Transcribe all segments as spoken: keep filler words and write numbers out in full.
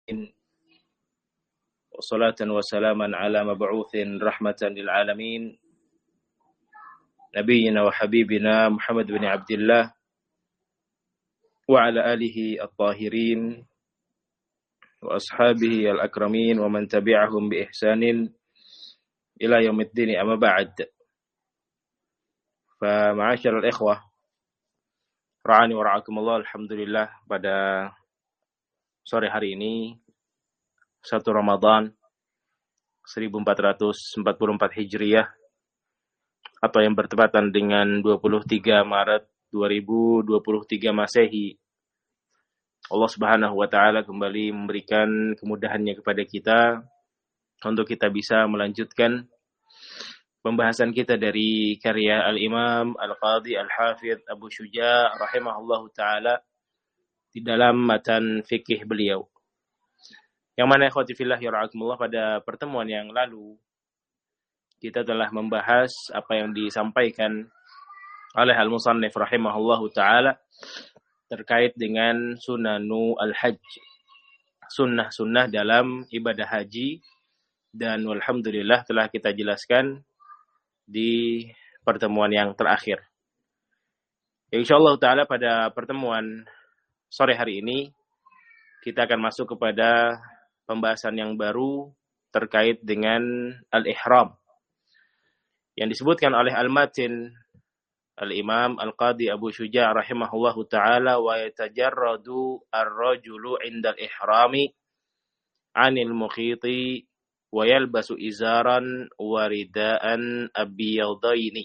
وصلاة وسلاما على مبعوث رحمة للعالمين نبينا وحبيبنا محمد بن عبد الله وعلى آله الطاهرين وأصحابه الأكرمين ومن تبعهم بإحسان إلى يوم الدين أما بعد. فمعاشر الإخوة ra'ani wa ra'akumullah, alhamdulillah pada sore hari ini satu Ramadan seribu empat ratus empat puluh empat Hijriah atau yang bertepatan dengan dua puluh tiga Maret dua ribu dua puluh tiga Masehi, Allah Subhanahu wa taala kembali memberikan kemudahannya kepada kita untuk kita bisa melanjutkan pembahasan kita dari karya Al-Imam Al-Qadhi Al-Hafidh Abu Syuja' rahimahullahu ta'ala di dalam matan fikih beliau. Yang mana ikhwati fillah ya ra'akumullah, pada pertemuan yang lalu kita telah membahas apa yang disampaikan oleh Al-Musannif rahimahullahu ta'ala terkait dengan sunanu al-hajj, sunnah-sunnah dalam ibadah haji, dan walhamdulillah telah kita jelaskan di pertemuan yang terakhir. Insyaallah ta'ala pada pertemuan sore hari ini kita akan masuk kepada pembahasan yang baru terkait dengan al-ihram yang disebutkan oleh al-matin al-imam al-qadhi Abu Syuja' rahimahullahu ta'ala, wa yatajarradu ar-rajulu 'inda al-ihrami 'anil mukhiti wa yalbasu izaran wa ridaan abyadaini.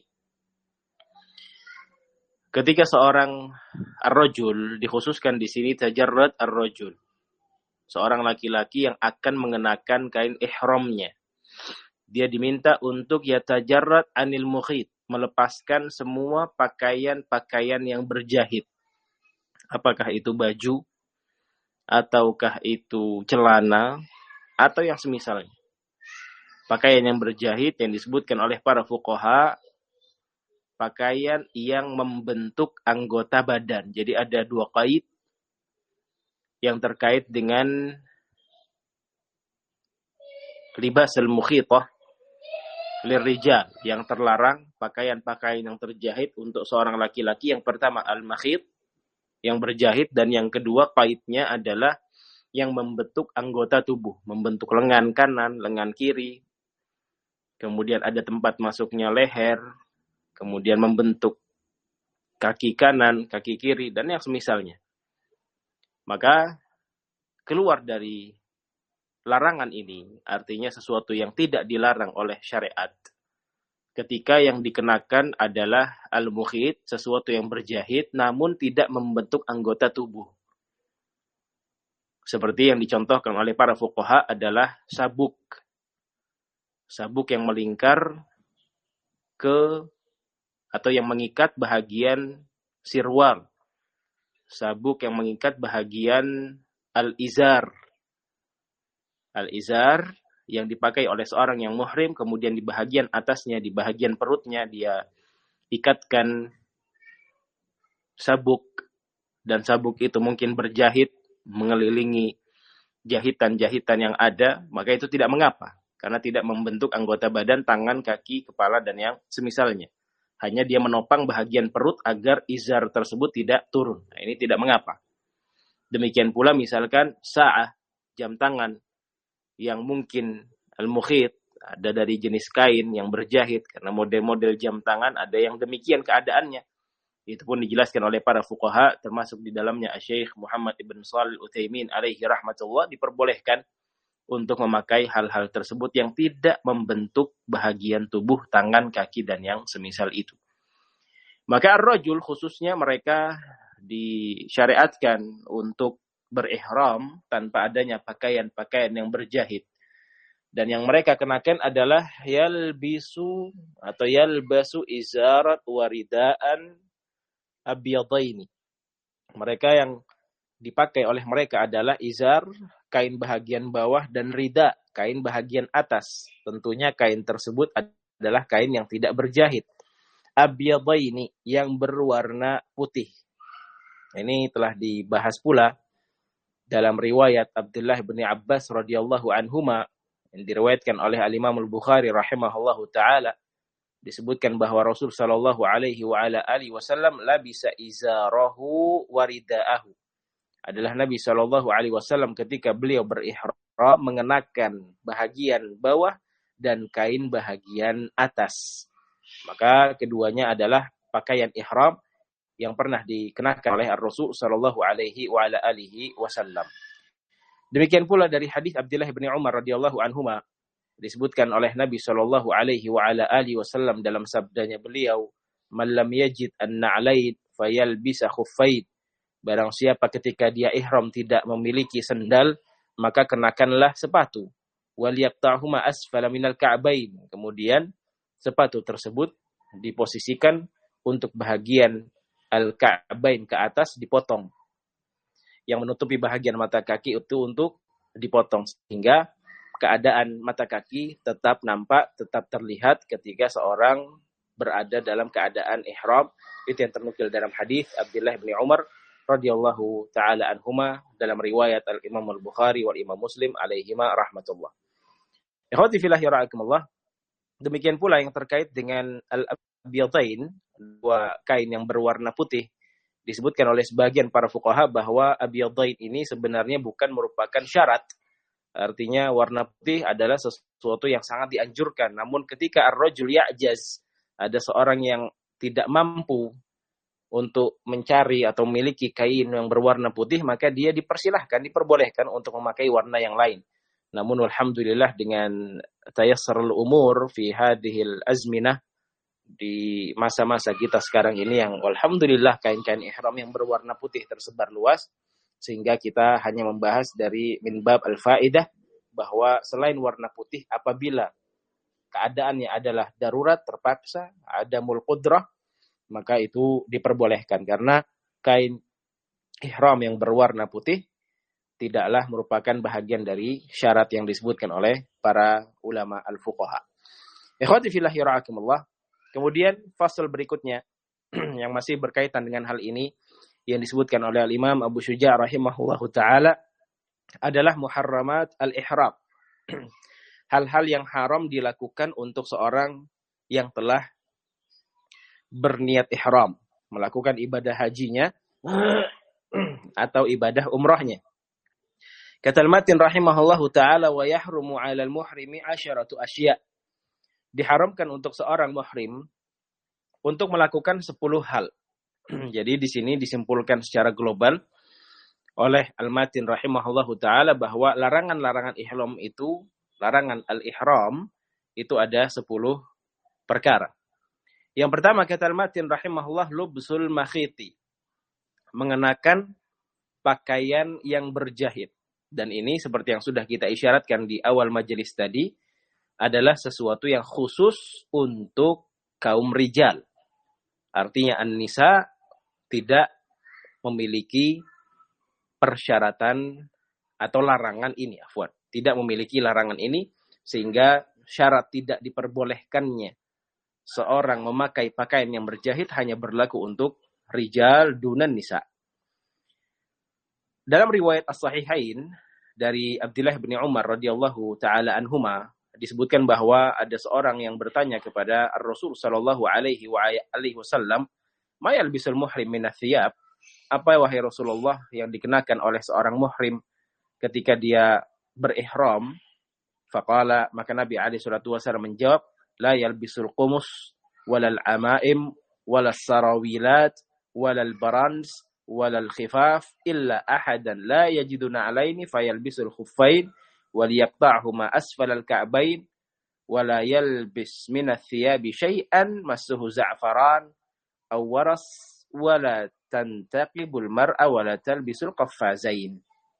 Ketika seorang ar-rajul, dikhususkan di sini tajarrad ar-rajul, seorang laki-laki yang akan mengenakan kain ihramnya, dia diminta untuk yatajarrad anil mukhit, melepaskan semua pakaian-pakaian yang berjahit. Apakah itu baju ataukah itu celana atau yang semisalnya. Pakaian yang berjahit yang disebutkan oleh para fuqaha, pakaian yang membentuk anggota badan. Jadi ada dua qaid yang terkait dengan libas al-mukhitah lirijal, yang terlarang, pakaian-pakaian yang terjahit untuk seorang laki-laki. Yang pertama al-makhit, yang berjahit, dan yang kedua qaidnya adalah yang membentuk anggota tubuh, membentuk lengan kanan, lengan kiri, kemudian ada tempat masuknya leher, kemudian membentuk kaki kanan, kaki kiri, dan yang semisalnya. Maka keluar dari larangan ini artinya sesuatu yang tidak dilarang oleh syariat. Ketika yang dikenakan adalah al-mukhit, sesuatu yang berjahit namun tidak membentuk anggota tubuh. Seperti yang dicontohkan oleh para fuqaha adalah sabuk. Sabuk yang melingkar ke atau yang mengikat bahagian sirwal. Sabuk yang mengikat bahagian al-izar. Al-izar yang dipakai oleh seorang yang muhrim, kemudian di bahagian atasnya, di bahagian perutnya dia ikatkan sabuk, dan sabuk itu mungkin berjahit mengelilingi jahitan-jahitan yang ada, maka itu tidak mengapa, karena tidak membentuk anggota badan, tangan, kaki, kepala, dan yang semisalnya. Hanya dia menopang bahagian perut agar izar tersebut tidak turun. Nah, ini tidak mengapa. Demikian pula misalkan sa'ah, jam tangan, yang mungkin al-mukhit, ada dari jenis kain yang berjahit, karena model-model jam tangan ada yang demikian keadaannya. Itu pun dijelaskan oleh para fuqaha, termasuk di dalamnya Syekh Muhammad ibn Shalih Al-Utsaimin alaihi rahmatullah, diperbolehkan untuk memakai hal-hal tersebut yang tidak membentuk bahagian tubuh, tangan, kaki, dan yang semisal itu. Maka ar-rajul khususnya mereka disyariatkan untuk berihram tanpa adanya pakaian-pakaian yang berjahit. Dan yang mereka kenakan adalah yalbisu atau yalbasu izarat waridaan abyadaini. Mereka yang dipakai oleh mereka adalah izar, kain bahagian bawah, dan rida, kain bahagian atas. Tentunya kain tersebut adalah kain yang tidak berjahit. Abyadaini, yang berwarna putih. Ini telah dibahas pula dalam riwayat Abdullah bin Abbas radhiyallahu anhuma yang diriwayatkan oleh Al-Imam Al-Bukhari rahimahullahu taala, disebutkan bahwa Rasul sallallahu alaihi wa ala alihi wasallam labisa izarahu waridaahu. Adalah Nabi sallallahu alaihi wasallam ketika beliau berihram mengenakan bahagian bawah dan kain bahagian atas. Maka keduanya adalah pakaian ihram yang pernah dikenakan oleh Rasul sallallahu alaihi wa ala alihi wasallam. Demikian pula dari hadis Abdullah bin Umar radhiyallahu anhuma, disebutkan oleh Nabi sallallahu alaihi wa ala alihi wasallam dalam sabdanya beliau, "Man lam yajid an-na'lain fayalbisa khuffain." Barang siapa ketika dia ihram tidak memiliki sendal, maka kenakanlah sepatu. Wal yaqta'huma asfala minal ka'bain. Kemudian sepatu tersebut diposisikan untuk bahagian al-ka'bain ke atas dipotong. Yang menutupi bahagian mata kaki itu untuk dipotong sehingga keadaan mata kaki tetap nampak, tetap terlihat ketika seorang berada dalam keadaan ihram. Itu yang ternukil dalam hadis Abdullah bin Umar radhiyallahu taala anhuma dalam riwayat Al-Imam Al-Bukhari wal Imam Muslim alaihima rahmatullah. Ikhwati fillah yara'akumullah. Demikian pula yang terkait dengan al-abyadain, dua kain yang berwarna putih. Disebutkan oleh sebagian para fuqaha bahwa abyadain ini sebenarnya bukan merupakan syarat. Artinya warna putih adalah sesuatu yang sangat dianjurkan. Namun ketika ar-rajul ya'jaz, ada seorang yang tidak mampu untuk mencari atau memiliki kain yang berwarna putih, maka dia dipersilahkan, diperbolehkan untuk memakai warna yang lain. Namun alhamdulillah dengan tayassarul umur fi hadhil azminah, di masa-masa kita sekarang ini yang alhamdulillah kain-kain ihram yang berwarna putih tersebar luas, sehingga kita hanya membahas dari min bab al-faidah bahwa selain warna putih apabila keadaannya adalah darurat, terpaksa, adamul qudrah, maka itu diperbolehkan karena kain ihram yang berwarna putih tidaklah merupakan bahagian dari syarat yang disebutkan oleh para ulama al-fuqaha. Ikhwati fillah yara'akumullah. Kemudian fasal berikutnya yang masih berkaitan dengan hal ini yang disebutkan oleh Al-Imam Abu Syuja' rahimahullahu taala adalah muharramat al-ihram. Hal-hal yang haram dilakukan untuk seorang yang telah berniat ihram, melakukan ibadah hajinya atau ibadah umrahnya. Kata Al-Matin rahimahullahu taala, wa yahrumu 'alal muhrimi asyaratu asya'. Diharamkan untuk seorang muhrim untuk melakukan sepuluh hal. Jadi di sini disimpulkan secara global oleh Al-Matin rahimahullahu taala bahwa larangan-larangan ihram itu, larangan al-ihram itu ada sepuluh perkara. Yang pertama kata Al-Matin rahimahullah, lubsul makhiti, mengenakan pakaian yang berjahit. Dan ini seperti yang sudah kita isyaratkan di awal majelis tadi, adalah sesuatu yang khusus untuk kaum rijal. Artinya an-nisa tidak memiliki persyaratan atau larangan ini, afwan. Tidak memiliki larangan ini, sehingga syarat tidak diperbolehkannya seorang memakai pakaian yang berjahit hanya berlaku untuk rijal dunan nisa. Dalam riwayat as-sahihain dari Abdullah bin Umar radhiyallahu taala anhuma disebutkan bahwa ada seorang yang bertanya kepada Rasul sallallahu alaihi wasallam, "Ma yalbisul muhrim min athiyab?" Apa wahai Rasulullah yang dikenakan oleh seorang muhrim ketika dia berihram? Faqala, maka Nabi alaihi salatu wasallam menjawab, "La yalbisul qumus walal amaim walal sarawilat walal barans walal khifaf illa ahadan la yajiduna alaini fayalbisul khuffain wal yaqta'huma asfalal ka'bain wala yalbis min ath-thiyabi syai'an massuhu za'faran aw waras wala tantaqibul mar'a wala talbisul qaffazain."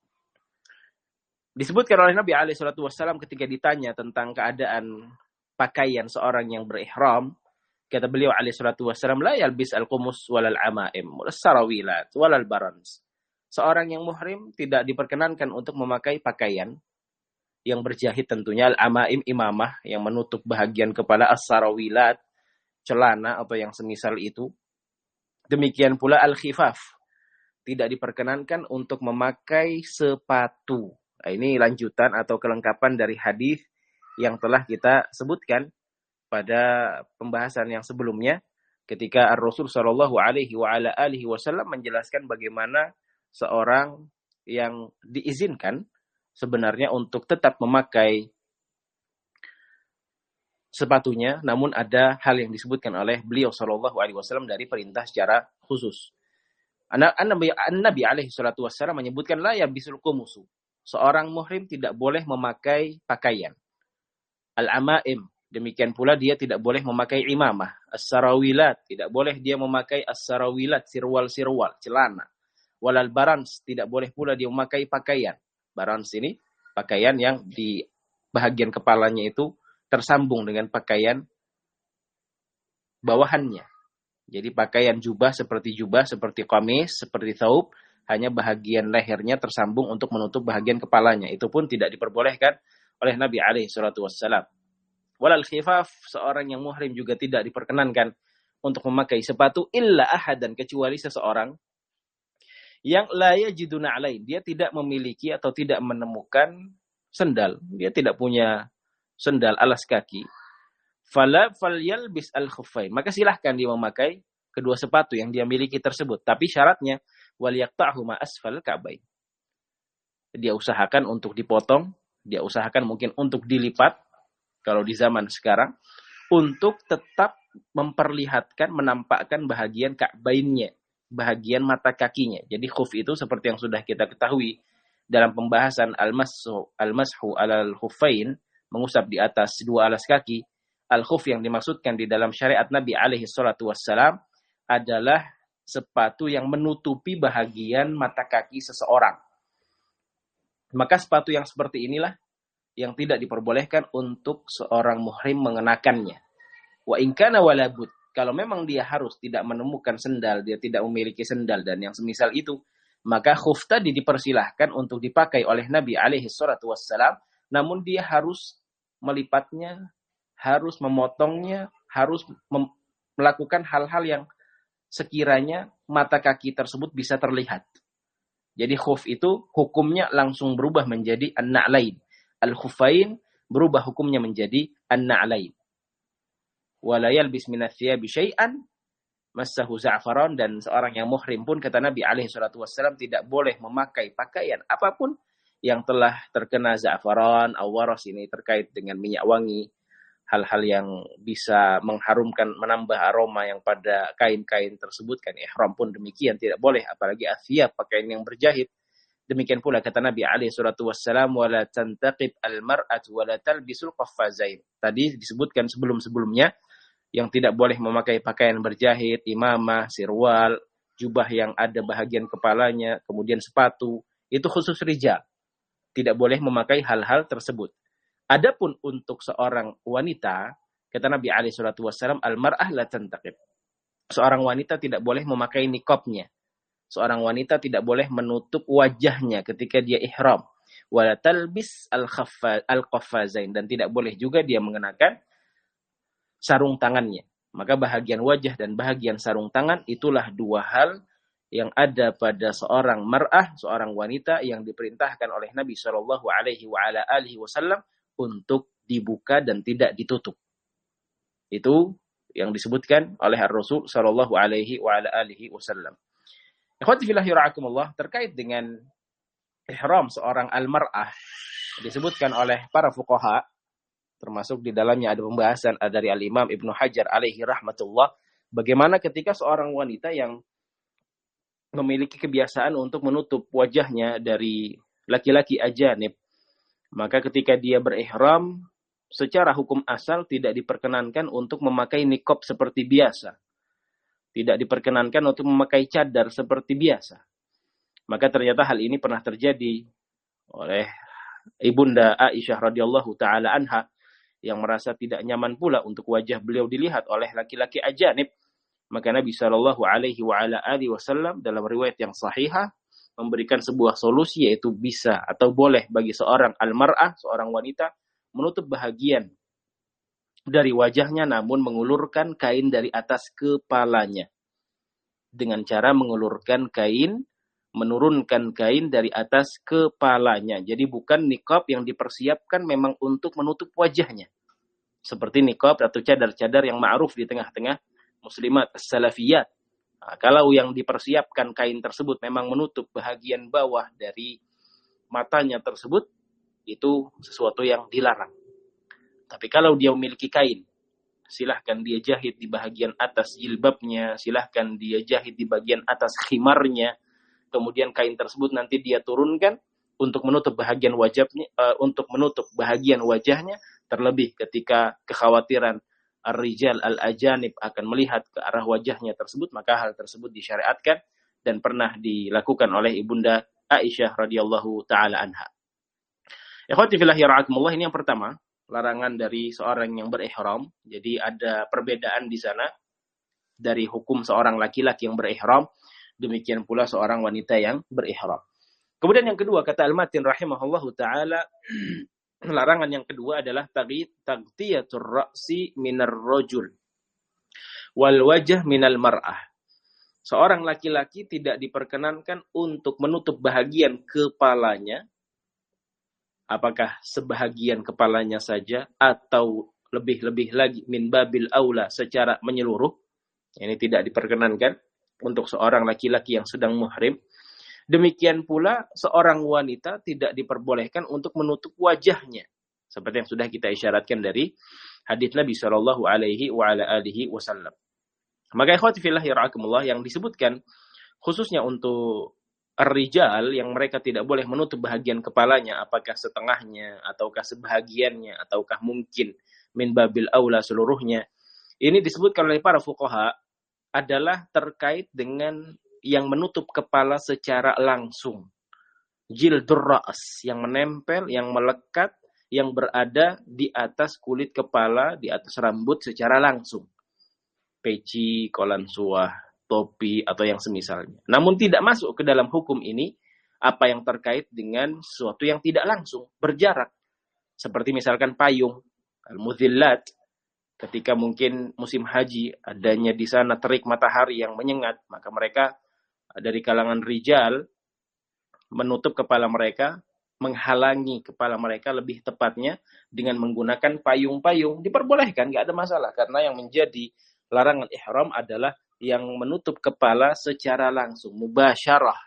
Disebutkan oleh Nabi alaihi salatu wasallam ketika ditanya tentang keadaan pakaian seorang yang berihram, kata beliau alaihi salatu wasallam, la yalbis al-qumus walal amaim walas sarawilat walal barans. Seorang yang muhrim tidak diperkenankan untuk memakai pakaian yang berjahit, tentunya al-amaim imamah yang menutup bahagian kepala, as-sarawilat celana atau yang semisal itu. Demikian pula al-khifaf, tidak diperkenankan untuk memakai sepatu. Nah, ini lanjutan atau kelengkapan dari hadis yang telah kita sebutkan pada pembahasan yang sebelumnya ketika Ar-Rasul sallallahu alaihi wa ala alihi wasallam menjelaskan bagaimana seorang yang diizinkan sebenarnya untuk tetap memakai sepatunya, namun ada hal yang disebutkan oleh beliau sallallahu alaihi wasallam dari perintah secara khusus. An-Nabi An-Nabi alaihi salatu wasallam menyebutkan la yabisul qumusu. Seorang muhrim tidak boleh memakai pakaian. Al-amaim, demikian pula dia tidak boleh memakai imamah. As-sarawilat, tidak boleh dia memakai as-sarawilat, sirwal-sirwal, celana. Walal barans, tidak boleh pula dia memakai pakaian. Barans ini pakaian yang di bahagian kepalanya itu tersambung dengan pakaian bawahannya. Jadi pakaian jubah seperti jubah, seperti qamis, seperti thawb, hanya bahagian lehernya tersambung untuk menutup bahagian kepalanya. Itu pun tidak diperbolehkan oleh Nabi alaihi salatu wassalam. Walal khifaf, seorang yang muhrim juga tidak diperkenankan untuk memakai sepatu illa ahadan, kecuali seseorang yang la yajiduna alaih. Dia tidak memiliki atau tidak menemukan sendal. Dia tidak punya sendal alas kaki. Fala falyalbis al-khuffain. Maka silahkan dia memakai kedua sepatu yang dia miliki tersebut. Tapi syaratnya wal yaqta'hu ma asfal ka'bain. Dia usahakan untuk dipotong, dia usahakan mungkin untuk dilipat kalau di zaman sekarang untuk tetap memperlihatkan, menampakkan bahagian ka'bainnya, bahagian mata kakinya. Jadi khuf itu seperti yang sudah kita ketahui dalam pembahasan al-mashu al-mashu alal khuffain, mengusap di atas dua alas kaki. Al-khuf yang dimaksudkan di dalam syariat Nabi alaihi salatu wassalam adalah sepatu yang menutupi bahagian mata kaki seseorang. Maka sepatu yang seperti inilah yang tidak diperbolehkan untuk seorang muhrim mengenakannya. Wa in kana wala bud, kalau memang dia harus tidak menemukan sendal, dia tidak memiliki sendal dan yang semisal itu, maka khuf tadi dipersilahkan untuk dipakai oleh Nabi alaihi salatu wassalam, namun dia harus melipatnya, harus memotongnya, harus mem- melakukan hal-hal yang sekiranya mata kaki tersebut bisa terlihat. Jadi khuf itu hukumnya langsung berubah menjadi an-na'lain. Al-khuffain berubah hukumnya menjadi an-na'lain. Wala yalbis minath-thiyabi syai'an massahu za'faran, dan seorang yang muhrim pun kata Nabi alaihi salatu wassalam tidak boleh memakai pakaian apapun yang telah terkena za'faran, awaras, ini terkait dengan minyak wangi, hal-hal yang bisa mengharumkan, menambah aroma yang pada kain-kain tersebut, kan ihram pun demikian tidak boleh, apalagi athiyab, pakaian yang berjahit. Demikian pula kata Nabi alaihi salatu wassalam wala tantaqib al-mar'atu wala talbisul qaffazain. Tadi disebutkan sebelum-sebelumnya yang tidak boleh memakai pakaian berjahit, imamah, sirwal, jubah yang ada bahagian kepalanya, kemudian sepatu, itu khusus rijal. Tidak boleh memakai hal-hal tersebut. Adapun untuk seorang wanita, kata Nabi alaihi salatu wassalam, al-mar'ah la tantaqib. Seorang wanita tidak boleh memakai niqabnya. Seorang wanita tidak boleh menutup wajahnya ketika dia ihram. Wala talbis al-qaffazain, dan tidak boleh juga dia mengenakan sarung tangannya. Maka bahagian wajah dan bahagian sarung tangan itulah dua hal yang ada pada seorang mar'ah, seorang wanita yang diperintahkan oleh Nabi sallallahu alaihi wa ala alihi wasallam untuk dibuka dan tidak ditutup. Itu yang disebutkan oleh Ar-Rasul sallallahu alaihi wa ala alihi wasallam. Ikhwati fillah yura'akumullah, terkait dengan ihram seorang al-mar'ah disebutkan oleh para fuqaha, termasuk di dalamnya ada pembahasan dari Al-Imam Ibnu Hajar alaihi rahmatullah, bagaimana ketika seorang wanita yang memiliki kebiasaan untuk menutup wajahnya dari laki-laki ajanib, maka ketika dia berihram, secara hukum asal tidak diperkenankan untuk memakai niqab seperti biasa. Tidak diperkenankan untuk memakai cadar seperti biasa. Maka ternyata hal ini pernah terjadi oleh Ibunda Aisyah radhiyallahu taala anha, yang merasa tidak nyaman pula untuk wajah beliau dilihat oleh laki-laki ajanib. Maka Nabi sallallahu alaihi wa ala alihi wasallam dalam riwayat yang sahihah memberikan sebuah solusi, yaitu bisa atau boleh bagi seorang al-mar'ah, seorang wanita, menutup bahagian dari wajahnya namun mengulurkan kain dari atas kepalanya. Dengan cara mengulurkan kain menurunkan kain dari atas kepalanya. Jadi bukan niqab yang dipersiapkan memang untuk menutup wajahnya. Seperti niqab atau cadar-cadar yang ma'ruf di tengah-tengah muslimat as-salafiyat. Nah, kalau yang dipersiapkan kain tersebut memang menutup bahagian bawah dari matanya tersebut, itu sesuatu yang dilarang. Tapi kalau dia memiliki kain, silahkan dia jahit di bagian atas jilbabnya, silahkan dia jahit di bagian atas khimarnya, kemudian kain tersebut nanti dia turunkan untuk menutup bahagian wajahnya, uh, untuk menutup bahagian wajahnya, terlebih ketika kekhawatiran ar-rijal al-ajanib akan melihat ke arah wajahnya tersebut, maka hal tersebut disyariatkan dan pernah dilakukan oleh Ibunda Aisyah radhiyallahu taala anha. Ikhwati fillah yarhakumullah, ini yang pertama, larangan dari seorang yang berihram. Jadi ada perbedaan di sana dari hukum seorang laki-laki yang berihram, demikian pula seorang wanita yang berihram. Kemudian yang kedua, kata Al-Matin rahimahullahu taala, larangan yang kedua adalah taghtiyatur ra'si minar rajul wal wajh minal mar'ah. Seorang laki-laki tidak diperkenankan untuk menutup bahagian kepalanya, apakah sebahagian kepalanya saja atau lebih-lebih lagi min babil aula secara menyeluruh. Ini tidak diperkenankan untuk seorang laki-laki yang sedang muhrim. Demikian pula seorang wanita tidak diperbolehkan untuk menutup wajahnya, seperti yang sudah kita isyaratkan dari hadits Nabi sallallahu alaihi wa ala alihi wasallam. Maka ikhwati fillah yarhakumullah, yang disebutkan khususnya untuk ar-rijal yang mereka tidak boleh menutup bahagian kepalanya, apakah setengahnya ataukah sebahagiannya ataukah mungkin min babil aula seluruhnya, ini disebutkan oleh para fuqaha adalah terkait dengan yang menutup kepala secara langsung. Jildur ra's, yang menempel, yang melekat, yang berada di atas kulit kepala, di atas rambut secara langsung. Peci, kolansuah, topi, atau yang semisalnya. Namun tidak masuk ke dalam hukum ini apa yang terkait dengan sesuatu yang tidak langsung, berjarak. Seperti misalkan payung, al-mudhillat, ketika mungkin musim haji, adanya di sana terik matahari yang menyengat, maka mereka dari kalangan rijal menutup kepala mereka, menghalangi kepala mereka lebih tepatnya dengan menggunakan payung-payung. Diperbolehkan, nggak ada masalah, karena yang menjadi larangan ihram adalah yang menutup kepala secara langsung, mubasyarah,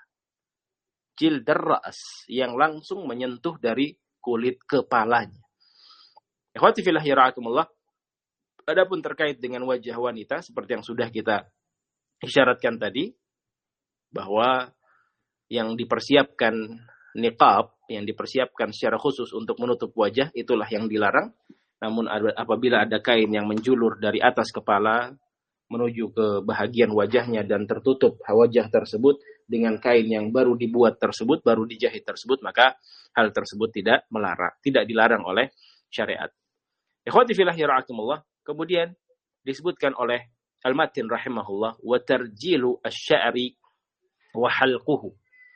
jildur ra's, yang langsung menyentuh dari kulit kepalanya. Ikhwati fillah yarhakumullah, adapun terkait dengan wajah wanita seperti yang sudah kita isyaratkan tadi, bahwa yang dipersiapkan niqab, yang dipersiapkan secara khusus untuk menutup wajah, itulah yang dilarang. Namun apabila ada kain yang menjulur dari atas kepala menuju ke bahagian wajahnya dan tertutup wajah tersebut dengan kain yang baru dibuat tersebut, baru dijahit tersebut, maka hal tersebut tidak melarang, tidak dilarang oleh syariat. Ikhwati fillah yarhakumullah, kemudian disebutkan oleh Al-Matin rahimahullah, wa tarjilu asy-sya'ri wa halquhu.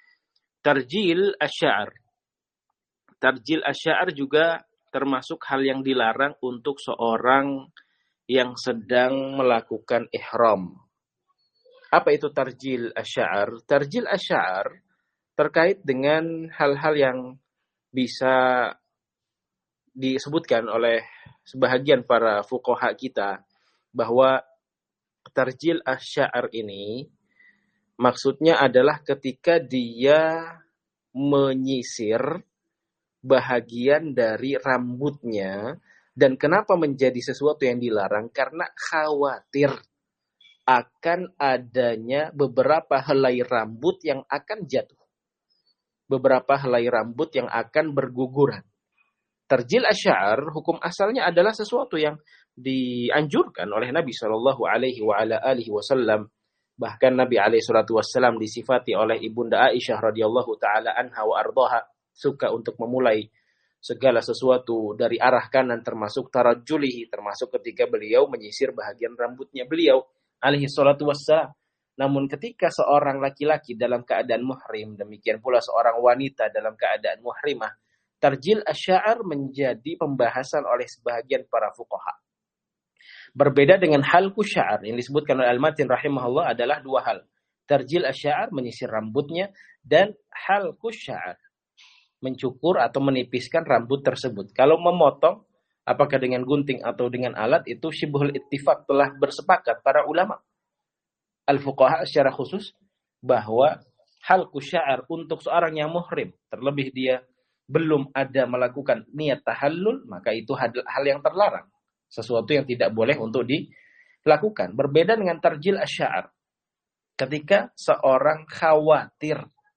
Tarjil asy-sya'r. Tarjil asy-sya'r juga termasuk hal yang dilarang untuk seorang yang sedang melakukan ihram. Apa itu tarjil asy-sya'r? Tarjil asy-sya'r terkait dengan hal-hal yang bisa disebutkan oleh sebahagian para fuqaha kita, bahwa tarjil asy-sya'r ini maksudnya adalah ketika dia menyisir bahagian dari rambutnya. Dan kenapa menjadi sesuatu yang dilarang? Karena khawatir akan adanya beberapa helai rambut yang akan jatuh, beberapa helai rambut yang akan berguguran. Tarjil asy-sya'r hukum asalnya adalah sesuatu yang dianjurkan oleh Nabi sallallahu alaihi wa ala alihi wasallam. Bahkan Nabi alaihi salatu wasallam disifati oleh Ibunda Aisyah radhiyallahu taala anha wa ardhaha, suka untuk memulai segala sesuatu dari arah kanan, termasuk tarajjulihi, termasuk ketika beliau menyisir bahagian rambutnya beliau alaihi salatu wassalam. Namun ketika seorang laki-laki dalam keadaan muhrim, demikian pula seorang wanita dalam keadaan muhrimah, tarjil asy-sya'r menjadi pembahasan oleh sebahagian para fuqaha. Berbeda dengan halqu sya'r yang disebutkan oleh Al-Matin rahimahullah adalah dua hal. Tarjil asy-sya'ar, menyisir rambutnya, dan halqus sya'ar, mencukur atau menipiskan rambut tersebut. Kalau memotong, apakah dengan gunting atau dengan alat, itu syibhul ittifaq, telah bersepakat para ulama al-fuqaha secara khusus bahwa halqus sya'ar untuk seorang yang muhrim, terlebih dia belum ada melakukan niat tahallul, maka itu hal yang terlarang, sesuatu yang tidak boleh untuk dilakukan. Berbeda dengan tarjil asy-sya'ar, ketika seorang khawatir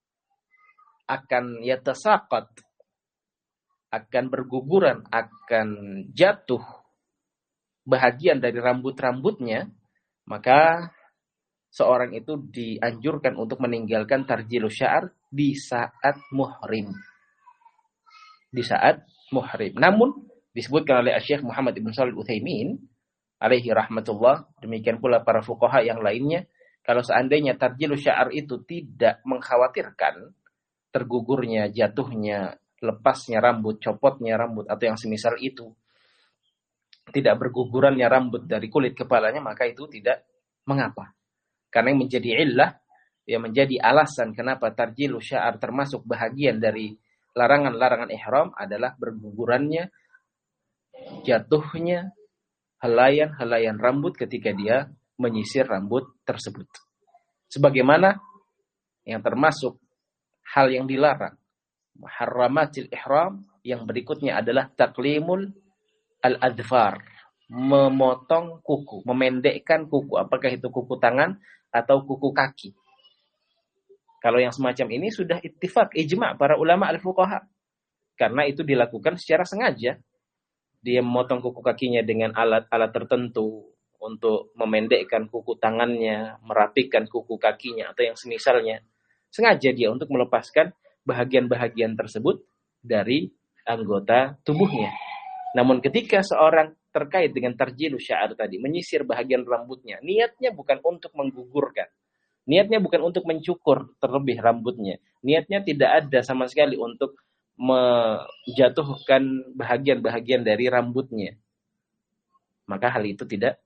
akan yatasaqat, akan berguguran, akan jatuh bahagian dari rambut-rambutnya, maka seorang itu dianjurkan untuk meninggalkan tarjilus sya'ar di saat muhrim. Di saat muhrim. Namun disebutkan oleh Syekh Muhammad Ibn Shalih Al-Utsaimin alaihi rahmatullah, demikian pula para fuqaha yang lainnya, kalau seandainya tarjilus sya'ar itu tidak mengkhawatirkan tergugurnya, jatuhnya, lepasnya rambut, copotnya rambut, atau yang semisal itu, tidak bergugurannya rambut dari kulit kepalanya, maka itu tidak mengapa. Karena yang menjadi illah, yang menjadi alasan kenapa tarjilus sya'ar termasuk bahagian dari larangan-larangan ihram adalah bergugurannya, jatuhnya helaian-helaian rambut ketika dia menyisir rambut tersebut. Sebagaimana yang termasuk hal yang dilarang, muharramatil ihram, yang berikutnya adalah taklimul al-adfar, memotong kuku, memendekkan kuku, apakah itu kuku tangan atau kuku kaki. Kalau yang semacam ini sudah ittifaq, ijma' para ulama al-fuqaha, karena itu dilakukan secara sengaja. Dia memotong kuku kakinya dengan alat-alat tertentu untuk memendekkan kuku tangannya, merapikan kuku kakinya, atau yang semisalnya. Sengaja dia untuk melepaskan bahagian-bahagian tersebut dari anggota tubuhnya. Namun ketika seorang terkait dengan tarjilus sya'ar tadi, menyisir bahagian rambutnya, niatnya bukan untuk menggugurkan, niatnya bukan untuk mencukur terlebih rambutnya, niatnya tidak ada sama sekali untuk menjatuhkan bahagian-bahagian dari rambutnya, maka hal itu tidak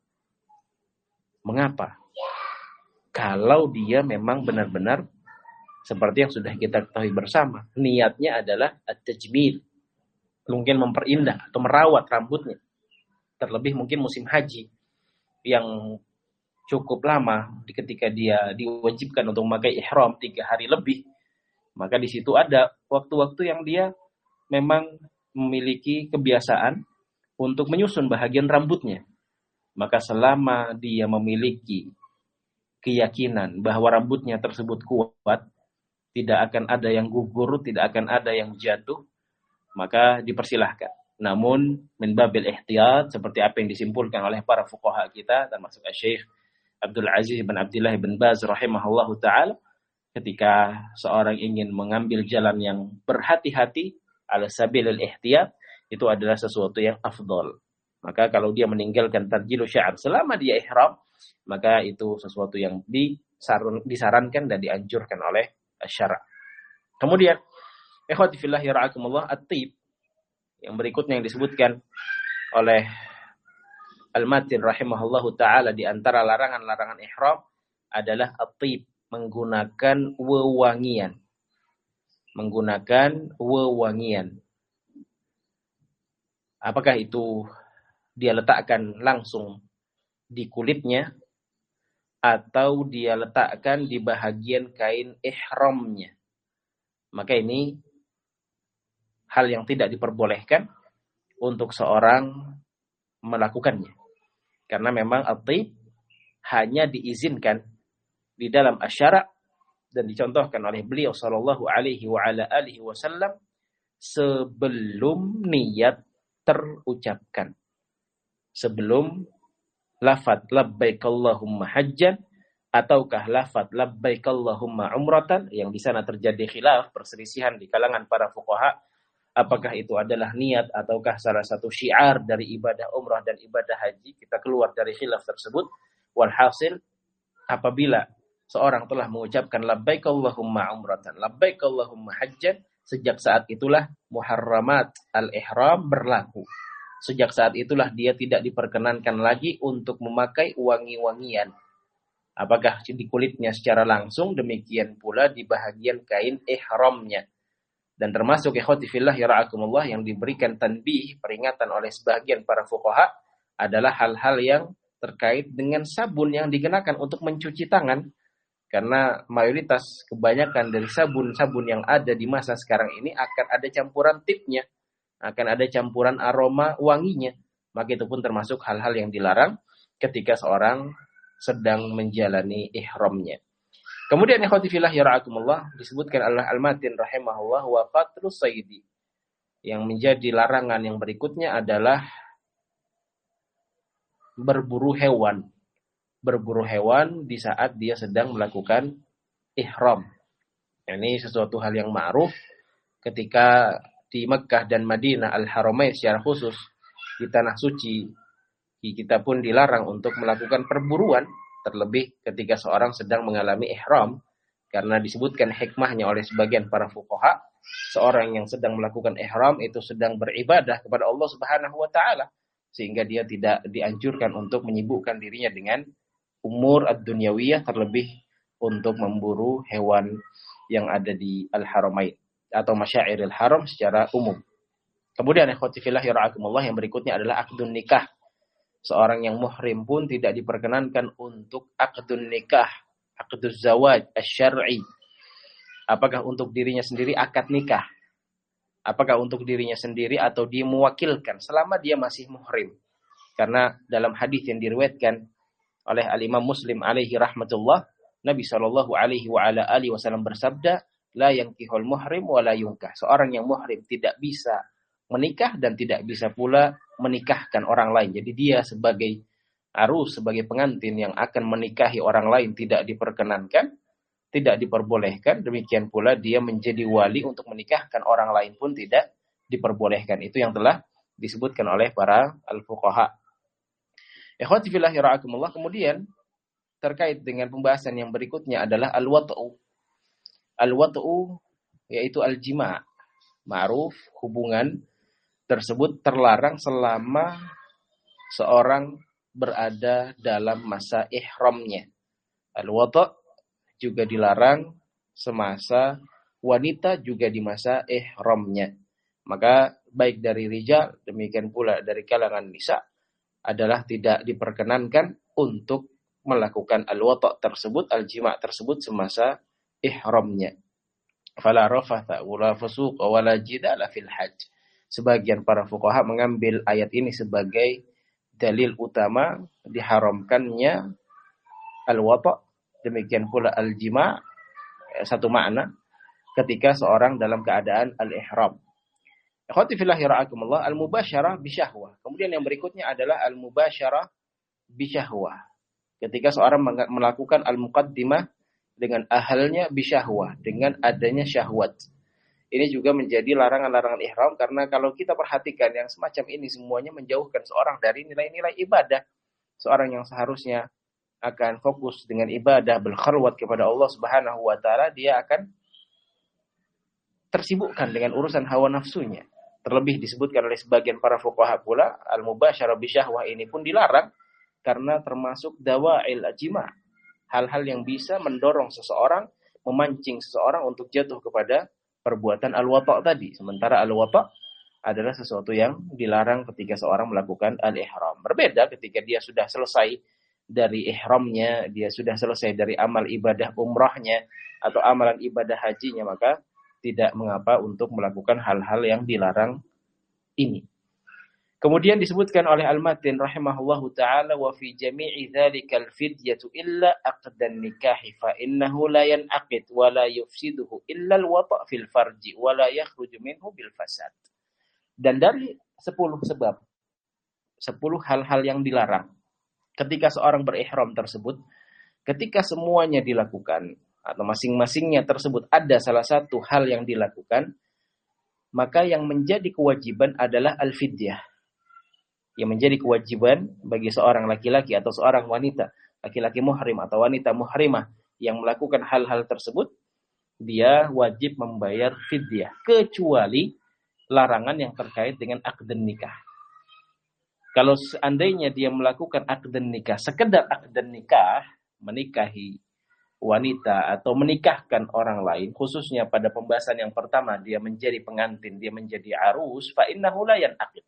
mengapa. Kalau dia memang benar-benar seperti yang sudah kita ketahui bersama, niatnya adalah at-tajmil, mungkin memperindah atau merawat rambutnya. Terlebih mungkin musim haji yang cukup lama, ketika dia diwajibkan untuk memakai ihram tiga hari lebih, maka di situ ada waktu-waktu yang dia memang memiliki kebiasaan untuk menyusun bahagian rambutnya. Maka selama dia memiliki keyakinan bahwa rambutnya tersebut kuat, tidak akan ada yang gugur, tidak akan ada yang jatuh, maka dipersilahkan. Namun min babil ihtiyat, seperti apa yang disimpulkan oleh para fuqaha kita, termasuk Syekh Abdul Aziz bin Abdullah bin Baz rahimahullahu ta'ala, ketika seorang ingin mengambil jalan yang berhati-hati ala sabilil ihtiyat, itu adalah sesuatu yang afdol. Maka kalau dia meninggalkan tarjilus sya'ar selama dia ihram, maka itu sesuatu yang disarankan dan dianjurkan oleh syara'. Kemudian ikhwati fillah yara'akumullah, at-tib yang berikutnya yang disebutkan oleh Al-Matin rahimahullahu ta'ala di antara larangan-larangan ihram adalah at-tib, menggunakan wewangian. Menggunakan wewangian. Apakah itu dia letakkan langsung di kulitnya, atau dia letakkan di bahagian kain ihramnya? Maka ini hal yang tidak diperbolehkan untuk seorang melakukannya. Karena memang at-tib hanya diizinkan di dalam asy-syara' dan dicontohkan oleh beliau sallallahu alaihi wa ala alihi wasallam sebelum niat terucapkan. Sebelum lafaz labbaik Allahumma hajjan ataukah lafaz labbaik Allahumma umratan, yang di sana terjadi khilaf, perselisihan di kalangan para fuqaha, apakah itu adalah niat ataukah salah satu syiar dari ibadah umrah dan ibadah haji. Kita keluar dari khilaf tersebut. Walhasil, apabila seorang telah mengucapkan labbaik Allahumma umratan, labbaik Allahumma hajjan, sejak saat itulah muharramat al-ihram berlaku. Sejak saat itulah dia tidak diperkenankan lagi untuk memakai wangi-wangian. Apakah di kulitnya secara langsung, demikian pula di bahagian kain ihramnya. Dan termasuk ikhwati fillah ya ra'akumullah yang diberikan tanbih, peringatan oleh sebagian para fuqaha adalah hal-hal yang terkait dengan sabun yang digunakan untuk mencuci tangan. Karena mayoritas kebanyakan dari sabun-sabun yang ada di masa sekarang ini akan ada campuran tipnya, akan ada campuran aroma wanginya. Maka itu pun termasuk hal-hal yang dilarang ketika seorang sedang menjalani ihramnya. Kemudian ikhwati fillah ya ra'akumullah disebutkan oleh Al-Matin rahimahullah wa qatlus sayyidi. Yang menjadi larangan yang berikutnya adalah berburu hewan. Berburu hewan di saat dia sedang melakukan ihram. Ini sesuatu hal yang ma'ruf ketika di Mekkah dan Madinah Al-Haramain secara khusus di tanah suci. Kita pun dilarang untuk melakukan perburuan, terlebih ketika seorang sedang mengalami ihram, karena disebutkan hikmahnya oleh sebagian para fuqaha, seorang yang sedang melakukan ihram itu sedang beribadah kepada Allah Subhanahu wa taala, sehingga dia tidak dianjurkan untuk menyibukkan dirinya dengan umur ad-dunyawiyah, terlebih untuk memburu hewan yang ada di Al-Haramain atau Masyairil Haram secara umum. Kemudian ikhwati fillah ya ra'akumullah yang berikutnya adalah akdun nikah. Seorang yang muhrim pun tidak diperkenankan untuk akdun nikah, akduz zawaj asy-syar'i. Apakah untuk dirinya sendiri akad nikah? Apakah untuk dirinya sendiri atau dia mewakilkan selama dia masih muhrim? Karena dalam hadis yang diriwayatkan oleh Al-Imam Muslim alaihi rahmatullah, Nabi sallallahu alaihi wa ala alihi wasallam bersabda, la yankihul muhrim wa la yunkah. Seorang yang muhrim tidak bisa menikah dan tidak bisa pula menikahkan orang lain. Jadi dia sebagai arus, sebagai pengantin yang akan menikahi orang lain tidak diperkenankan, tidak diperbolehkan. Demikian pula dia menjadi wali untuk menikahkan orang lain pun tidak diperbolehkan. Itu yang telah disebutkan oleh para al-fuqaha. Ikhwati fillah ra'akumullah. Kemudian terkait dengan pembahasan yang berikutnya adalah al-wat'u. Al-wat'u yaitu al-jima'. Ma'ruf, hubungan tersebut terlarang selama seorang berada dalam masa ihramnya. Al-wata' juga dilarang semasa wanita juga di masa ihramnya. Maka baik dari rijal demikian pula dari kalangan nisa adalah tidak diperkenankan untuk melakukan al-wata' tersebut, al-jima' tersebut semasa ihramnya. Fala rafatha wala fusuq wala jidala fil hajj. Sebagian para fuqaha mengambil ayat ini sebagai dalil utama diharamkannya al-wata', demikian pula al-jima', satu makna ketika seorang dalam keadaan al-ihram. Ikhwati fillah ra'akumullah, al-mubasyarah bisyahwah. Kemudian yang berikutnya adalah al-mubasyarah bisyahwah. Ketika seorang melakukan al-muqaddimah dengan ahalnya bisyahwah, dengan adanya syahwat. Ini juga menjadi larangan-larangan ihram, karena kalau kita perhatikan yang semacam ini semuanya menjauhkan seorang dari nilai-nilai ibadah. Seorang yang seharusnya akan fokus dengan ibadah berkhalwat kepada Allah Subhanahu wa taala, dia akan tersibukkan dengan urusan hawa nafsunya. Terlebih disebutkan oleh sebagian para fuqaha pula, al-mubasyarah bisyahwah ini pun dilarang karena termasuk dawa'il ajma'. Hal-hal yang bisa mendorong seseorang, memancing seseorang untuk jatuh kepada perbuatan al-wata' tadi. Sementara al-wata' adalah sesuatu yang dilarang ketika seorang melakukan al-ihram. Berbeda ketika dia sudah selesai dari ihramnya, dia sudah selesai dari amal ibadah umrahnya atau amalan ibadah hajinya, maka tidak mengapa untuk melakukan hal-hal yang dilarang ini. Kemudian disebutkan oleh Al-Matin rahimahullahu ta'ala, wa fi jami'i dhalikal fidyatu illa aqdan nikahi fa innahu la yanaqid wa la yufsiduhu illa al-wata' fil farji wa la yakhruju minhu bil fasad. Dan dari sepuluh sebab, sepuluh hal-hal yang dilarang ketika seorang berihram tersebut, ketika semuanya dilakukan atau masing-masingnya tersebut ada salah satu hal yang dilakukan, maka yang menjadi kewajiban adalah al-fidyah. Yang menjadi kewajiban bagi seorang laki-laki atau seorang wanita, laki-laki muhrim atau wanita muhrimah yang melakukan hal-hal tersebut, dia wajib membayar fidyah, kecuali larangan yang terkait dengan akden nikah. Kalau seandainya dia melakukan akden nikah, sekedar akden nikah, menikahi wanita atau menikahkan orang lain, khususnya pada pembahasan yang pertama dia menjadi pengantin, dia menjadi arus, fa innahu la yanaqid.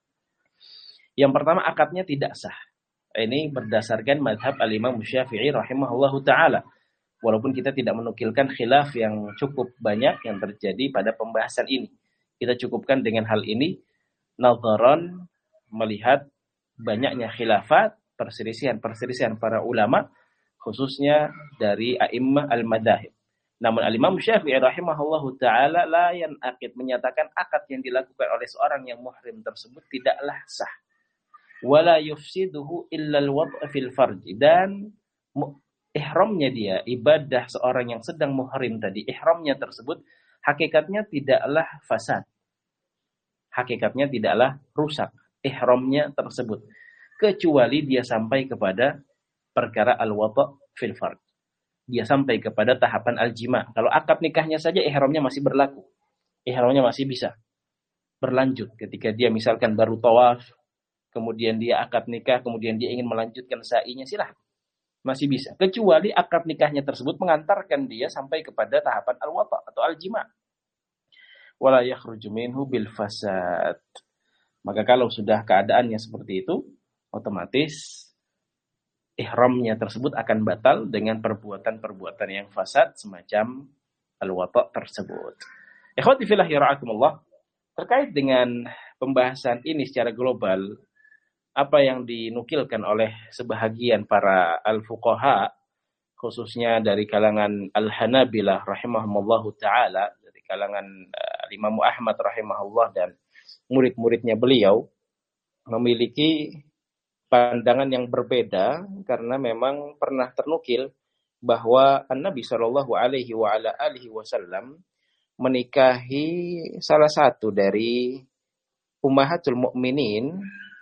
Yang pertama, akadnya tidak sah. Ini berdasarkan madhab al-Imam Syafi'i rahimahullahu ta'ala. Walaupun kita tidak menukilkan khilaf yang cukup banyak yang terjadi pada pembahasan ini. Kita cukupkan dengan hal ini, nadharan melihat banyaknya khilafat, perselisihan-perselisihan para ulama, khususnya dari a'immah al-madahib. Namun al-Imam Syafi'i rahimahullahu ta'ala la yanaqid, menyatakan akad yang dilakukan oleh seorang yang muhrim tersebut tidaklah sah. Wala yufsiduhu illa al-wad' fil farji, dan ihramnya dia, ibadah seorang yang sedang muhrim tadi, ihramnya tersebut hakikatnya tidaklah fasad. Hakikatnya tidaklah rusak ihramnya tersebut, kecuali dia sampai kepada perkara al-wad' fil farj. Dia sampai kepada tahapan al-jima'. Kalau akad nikahnya saja ihramnya masih berlaku. Ihramnya masih bisa berlanjut ketika dia misalkan baru tawaf, kemudian dia akad nikah, kemudian dia ingin melanjutkan sa'inya, silahkan. Masih bisa. Kecuali akad nikahnya tersebut mengantarkan dia sampai kepada tahapan al-wata' atau al-jima'. Wala yakhruju minhu bil fasad. Maka kalau sudah keadaannya seperti itu, otomatis ihramnya tersebut akan batal dengan perbuatan-perbuatan yang fasad semacam al-wata' tersebut. Ikhwati fillah yara'akumullah, terkait dengan pembahasan ini secara global, apa yang dinukilkan oleh sebahagian para al-fuqaha, khususnya dari kalangan al-Hanabilah rahimahumullahu ta'ala, dari kalangan uh, Imam Ahmad rahimahullah dan murid-muridnya beliau, memiliki pandangan yang berbeda, karena memang pernah ternukil bahwa An-Nabi sallallahu alaihi wa ala alihi wasallam menikahi salah satu dari ummahatul mukminin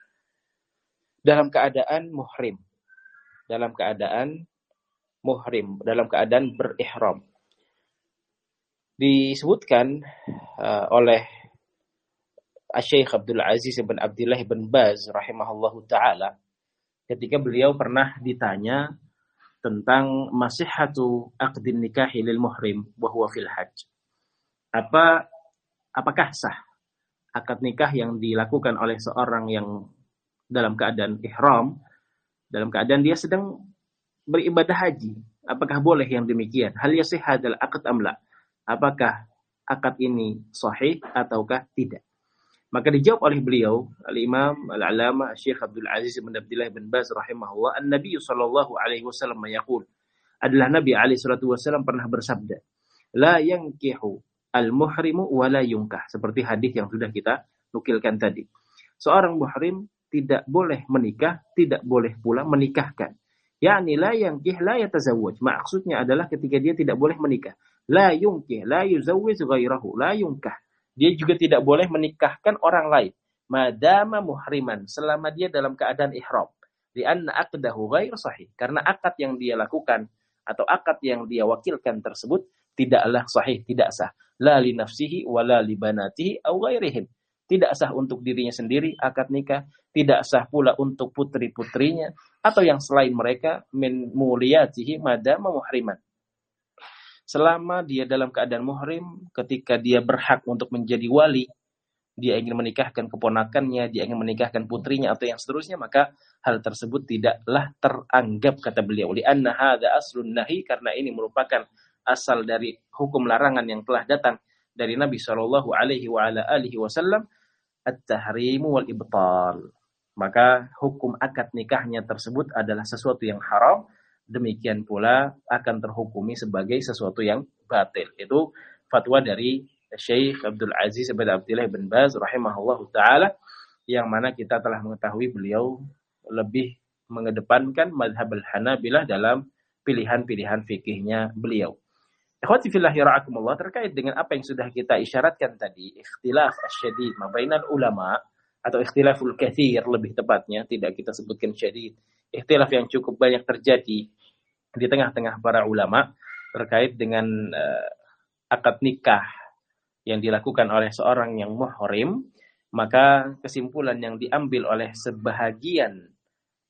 dalam keadaan muhrim, dalam keadaan muhrim, dalam keadaan berihram. Disebutkan uh, oleh Syekh Abdul Aziz bin Abdullah bin Baz rahimahullahu ta'ala, ketika beliau pernah ditanya tentang masihhatu aqdin nikahi lil muhrim wa huwa fil hajj. Apa apakah sah akad nikah yang dilakukan oleh seorang yang dalam keadaan ihram, dalam keadaan dia sedang beribadah haji? Apakah boleh yang demikian? Hal yasih hadzal aqd am la? Apakah akad ini sahih ataukah tidak? Maka dijawab oleh beliau, Al-Imam Al-Alama Syekh Abdul Aziz bin Abdullah bin Baz rahimahullah, An-Nabi sallallahu alaihi wasallam yaqul, adalah Nabi alaihi salatu wasallam pernah bersabda, la yankihu al-muhrimu wa la yunkah, seperti hadis yang sudah kita nukilkan tadi. Seorang muhrim tidak boleh menikah, tidak boleh pula menikahkan. Yani la yankih la yatazawwaj. Maksudnya adalah ketika dia tidak boleh menikah. La yunkih la yuzawwij ghairahu, la yunkah. Dia juga tidak boleh menikahkan orang lain. Madama muhriman, selama dia dalam keadaan ihram. Lianna aqdahu ghair sahih. Karena akad yang dia lakukan atau akad yang dia wakilkan tersebut tidaklah sahih, tidak sah. La li nafsihi wa la li banatihi aw ghairihim. Tidak sah untuk dirinya sendiri akad nikah, tidak sah pula untuk putri-putrinya atau yang selain mereka, min muliyatihi madama muhriman. Selama dia dalam keadaan muhrim, ketika dia berhak untuk menjadi wali, dia ingin menikahkan keponakannya, dia ingin menikahkan putrinya atau yang seterusnya, maka hal tersebut tidaklah teranggap, kata beliau. Li'anna hadza aslun nahi, karena ini merupakan asal dari hukum larangan yang telah datang dari Nabi sallallahu alaihi wa ala alihi wasallam, at-tahrimu wal ibtal. Maka hukum akad nikahnya tersebut adalah sesuatu yang haram, demikian pula akan terhukumi sebagai sesuatu yang batil. Itu fatwa dari Syekh Abdul Aziz bin Abdullah bin Baz rahimahullahu ta'ala, yang mana kita telah mengetahui beliau lebih mengedepankan mazhab al-Hanabilah dalam pilihan-pilihan fikihnya beliau. Ikhwati fillah yara'akumullah, terkait dengan apa yang sudah kita isyaratkan tadi, ikhtilaf asyadid mabainal ulama, atau ikhtilaful katsir lebih tepatnya, tidak kita sebutkan syadid, ikhtilaf yang cukup banyak terjadi di tengah-tengah para ulama terkait dengan uh, akad nikah yang dilakukan oleh seorang yang muhrim. Maka kesimpulan yang diambil oleh sebahagian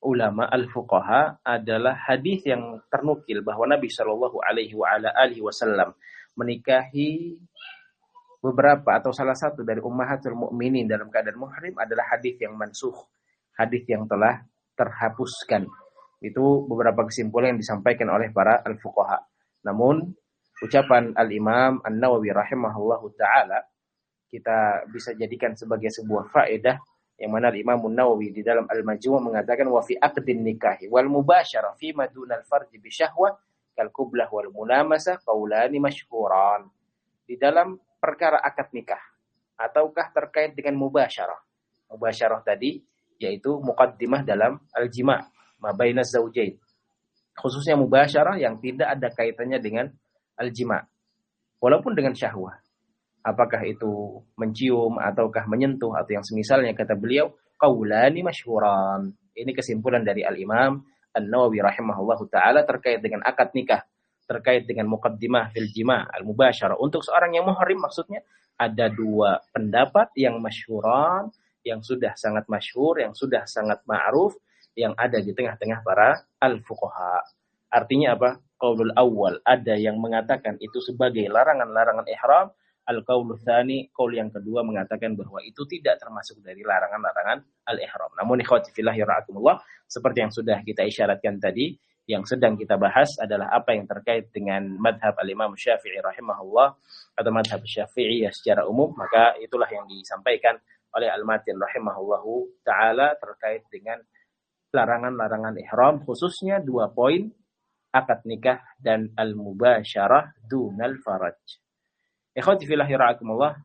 ulama al-fuqaha adalah hadis yang ternukil bahwa Nabi Shallallahu Alaihi Wasallam menikahi beberapa atau salah satu dari ummahatul mukminin dalam keadaan muhrim adalah hadis yang mansukh, hadis yang telah terhapuskan. Itu beberapa kesimpulan yang disampaikan oleh para al-fuqaha. Namun ucapan al-Imam An-Nawawi rahimahullahu taala kita bisa jadikan sebagai sebuah faedah, yang mana Imam An-Nawawi di dalam Al-Majmu' mengatakan wa fi aqdin nikahi wal mubasyarah fi ma dunal farji bi syahwah kal qublah wal munamasah qaulani masyhuran. Di dalam perkara akad nikah ataukah terkait dengan mubasyarah. Mubasyarah tadi yaitu muqaddimah dalam al-jima' ma bainaz zaujain. Khususnya mubasyarah yang tidak ada kaitannya dengan al-jima'. Walaupun dengan syahwah. Apakah itu mencium ataukah menyentuh atau yang semisalnya, kata beliau qaulani masyhuran. Ini kesimpulan dari Al-Imam An-Nawawi rahimahullahu taala terkait dengan akad nikah, terkait dengan muqaddimah fil jima' al-mubasyarah. Untuk seorang yang muhrim maksudnya ada dua pendapat yang masyhuran, yang sudah sangat masyhur, yang sudah sangat ma'ruf, yang ada di tengah-tengah para al-fuqaha. Artinya apa? Qaulul awal, ada yang mengatakan itu sebagai larangan-larangan ihram. Al-qaulu tsani, qaul yang kedua mengatakan bahwa itu tidak termasuk dari larangan-larangan al-ihram. Namun ikhwati fillah yara'akumullah, seperti yang sudah kita isyaratkan tadi, yang sedang kita bahas adalah apa yang terkait dengan madhab al-Imam Syafi'i rahimahullah atau madhab Syafi'i ya secara umum. Maka itulah yang disampaikan oleh Al-Matin rahimahullahu ta'ala terkait dengan larangan-larangan ihram, khususnya dua poin, akad nikah dan al-mubasyarah dunal faraj. Ikhwati fillah yara'akumullah,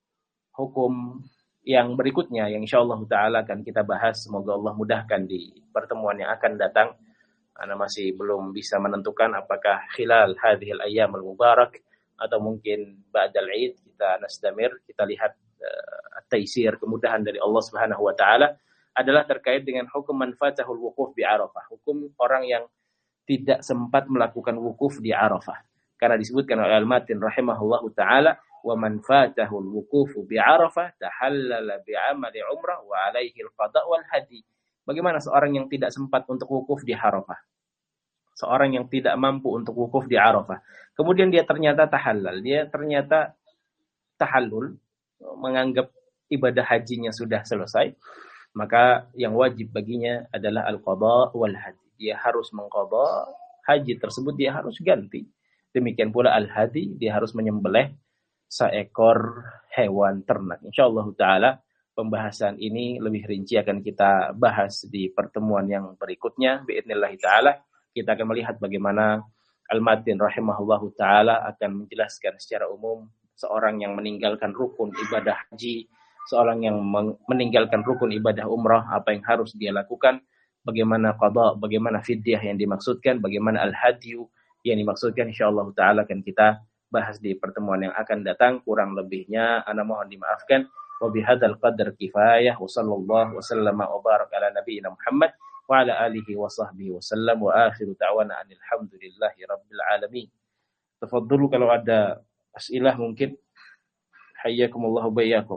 hukum yang berikutnya yang insyaallah taala akan kita bahas, semoga Allah mudahkan di pertemuan yang akan datang. Ana masih belum bisa menentukan apakah khilal hadhil ayyam al-mubarak atau mungkin ba'dal Id. Kita nasdamir, kita lihat uh, at-taisir, kemudahan dari Allah Subhanahu wa taala, adalah terkait dengan hukum man fatahul wukuf bi Arafah, hukum orang yang tidak sempat melakukan wukuf di Arafah. Karena disebutkan oleh Al-Matin rahimahullahu ta'ala, wa man fatahul wukufu bi Arafah tahallala bi amali umrah wa alaihi al-qada' wal hadi. Bagaimana seorang yang tidak sempat untuk wukuf di Arafah? Seorang yang tidak mampu untuk wukuf di Arafah. Kemudian dia ternyata tahallal, dia ternyata tahallul, menganggap ibadah hajinya sudah selesai, maka yang wajib baginya adalah al-qada' wal hadi. Dia harus mengqada haji tersebut, dia harus ganti. Demikian pula al-hadi, dia harus menyembelih seekor hewan ternak. Insyaallah taala pembahasan ini lebih rinci akan kita bahas di pertemuan yang berikutnya. Biidznillah taala kita akan melihat bagaimana Al-Matin rahimahullahu taala akan menjelaskan secara umum seorang yang meninggalkan rukun ibadah haji, seorang yang meninggalkan rukun ibadah umrah, apa yang harus dia lakukan, bagaimana qada, bagaimana fidyah yang dimaksudkan, bagaimana al-hadyu yang dimaksudkan. Insyaallah taala akan kita bahas di pertemuan yang akan datang. Kurang lebihnya ana mohon dimaafkan. Wa bihadzal qadar kifayah wa sallallahu wa sallama wa baraka ala nabiyyina Muhammad wa ala alihi wa sahbihi wa sallam wa akhiru da'wana anil hamdulillahi rabbil alamin. Tafadhalu kalau ada as'ilah mungkin. Hayyakumullah wa iyyakum.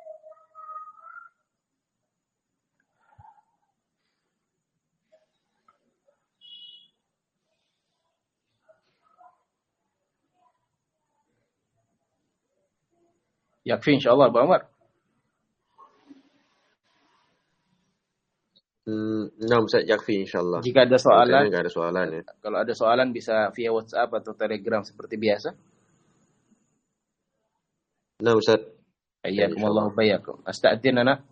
Yakfi insyaallah Pak Umar. Nah, Ustaz, yakfi insyaallah. Jika ada soalan, enggak ada soalan ya. Kalau ada soalan bisa via WhatsApp atau Telegram seperti biasa. Nah, Ustaz. Hayyakumullah wa iyyakum. Asta'dzin ana.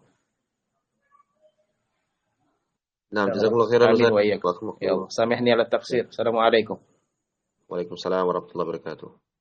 Nah, jazakumullah khairan Ustaz. Ya Allah, samihni ala taqsir. Assalamualaikum. Waalaikumsalam warahmatullahi wabarakatuh.